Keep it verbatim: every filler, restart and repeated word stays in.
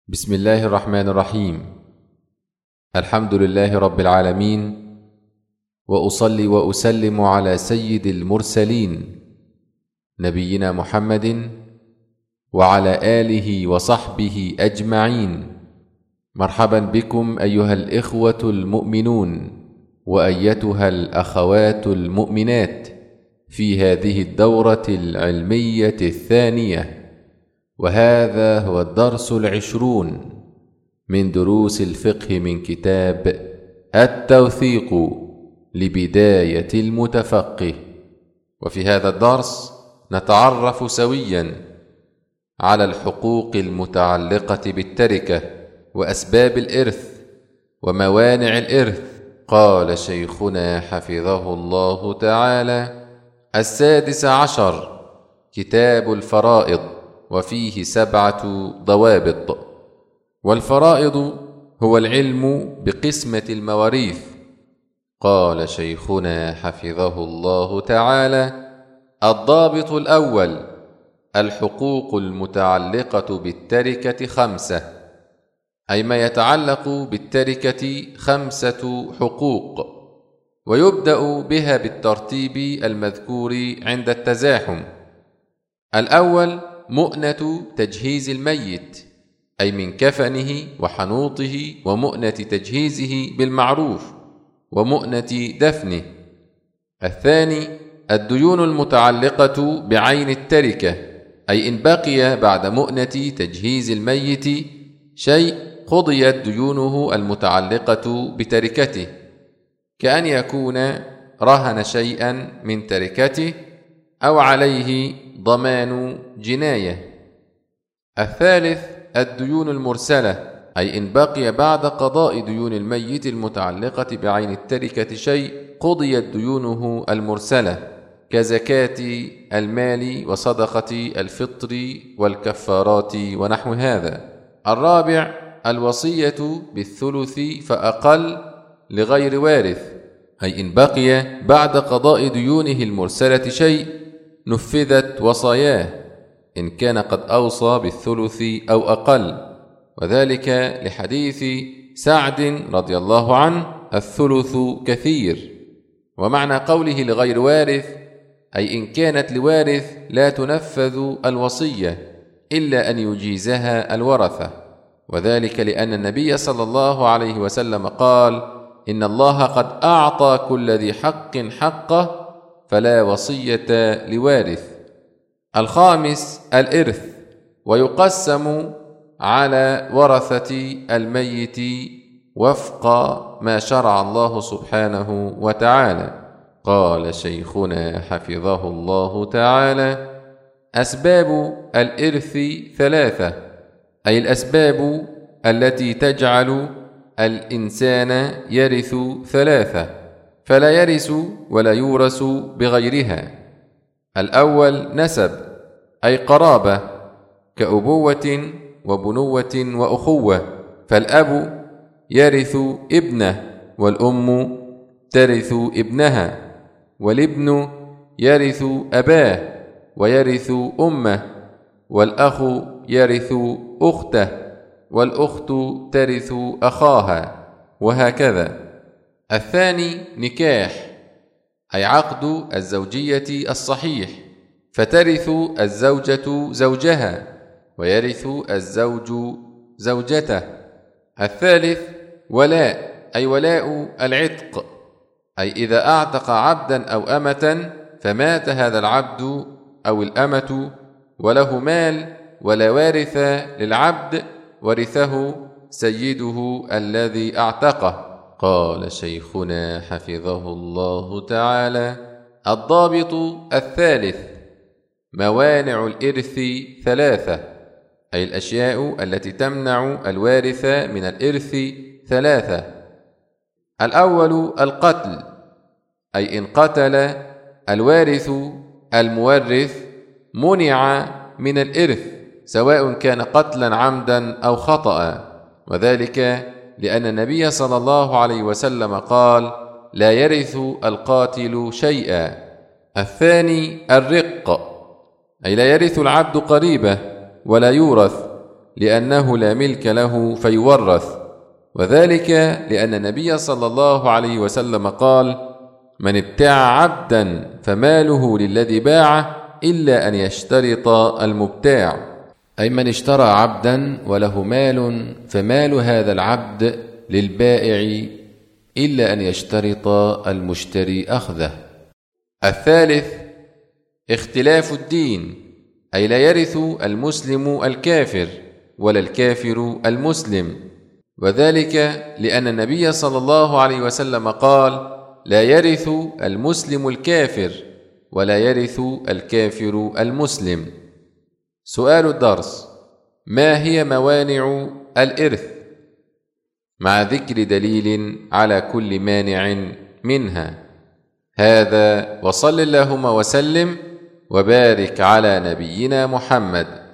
بسم الله الرحمن الرحيم. الحمد لله رب العالمين، وأصلي وأسلم على سيد المرسلين نبينا محمد وعلى آله وصحبه أجمعين. مرحبا بكم أيها الإخوة المؤمنون وأيتها الأخوات المؤمنات في هذه الدورة العلمية الثانية، وهذا هو الدرس العشرون من دروس الفقه من كتاب التوثيق لبداية المتفقه. وفي هذا الدرس نتعرف سويا على الحقوق المتعلقة بالتركة وأسباب الإرث وموانع الإرث. قال شيخنا حفظه الله تعالى: السادس عشر كتاب الفرائض، وفيه سبعة ضوابط. والفرائض هو العلم بقسمة المواريث. قال شيخنا حفظه الله تعالى: الضابط الأول: الحقوق المتعلقة بالتركة خمسة، أي ما يتعلق بالتركة خمسة حقوق، ويبدأ بها بالترتيب المذكور عند التزاحم. الأول: مؤنة تجهيز الميت، أي من كفنه وحنوطه، ومؤنة تجهيزه بالمعروف، ومؤنة دفنه. الثاني: الديون المتعلقة بعين التركة، أي إن بقي بعد مؤنة تجهيز الميت شيء قضيت ديونه المتعلقة بتركته، كأن يكون رهن شيئا من تركته أو عليه ضمان جناية. الثالث: الديون المرسلة، أي إن بقي بعد قضاء ديون الميت المتعلقة بعين التركة شيء قضيت ديونه المرسلة، كزكاة المال وصدقة الفطر والكفارات ونحو هذا. الرابع: الوصية بالثلث فأقل لغير وارث، أي إن بقي بعد قضاء ديونه المرسلة شيء نفذت وصاياه إن كان قد أوصى بالثلث أو أقل، وذلك لحديث سعد رضي الله عنه: الثلث كثير. ومعنى قوله لغير وارث أي إن كانت لوارث لا تنفذ الوصية إلا أن يجيزها الورثة، وذلك لأن النبي صلى الله عليه وسلم قال: إن الله قد أعطى كل ذي حق حقه فلا وصية لوارث. الخامس: الإرث، ويقسم على ورثة الميت وفق ما شرع الله سبحانه وتعالى. قال شيخنا حفظه الله تعالى: أسباب الإرث ثلاثة، أي الأسباب التي تجعل الإنسان يرث ثلاثة، فلا يرث ولا يورث بغيرها. الأول: نسب، أي قرابة، كأبوة وبنوة وأخوة، فالأب يرث ابنه، والأم ترث ابنها، والابن يرث أباه ويرث أمه، والأخ يرث أخته، والأخت ترث أخاها، وهكذا. الثاني: نكاح، أي عقد الزوجية الصحيح، فترث الزوجة زوجها ويرث الزوج زوجته. الثالث: ولاء، أي ولاء العتق، أي إذا أعتق عبدا أو أمة فمات هذا العبد أو الأمة وله مال ولا وارث للعبد، ورثه سيده الذي أعتقه. قال شيخنا حفظه الله تعالى: الضابط الثالث: موانع الإرث ثلاثة، أي الأشياء التي تمنع الوارث من الإرث ثلاثة. الأول: القتل، أي إن قتل الوارث المورث منع من الإرث، سواء كان قتلا عمدا أو خطأ، وذلك لأن النبي صلى الله عليه وسلم قال: لا يرث القاتل شيئا. الثاني: الرق، أي لا يرث العبد قريبه ولا يورث، لأنه لا ملك له فيورث، وذلك لأن النبي صلى الله عليه وسلم قال: من ابتاع عبدا فماله للذي باعه إلا أن يشترط المبتاع، أي من اشترى عبدا وله مال فمال هذا العبد للبائع إلا أن يشترط المشتري أخذه. الثالث اختلاف الدين، أي لا يرث المسلم الكافر ولا الكافر المسلم، وذلك لأن النبي صلى الله عليه وسلم قال: لا يرث المسلم الكافر ولا يرث الكافر المسلم. سؤال الدرس: ما هي موانع الإرث؟ مع ذكر دليل على كل مانع منها. هذا، وصل اللهم وسلم وبارك على نبينا محمد.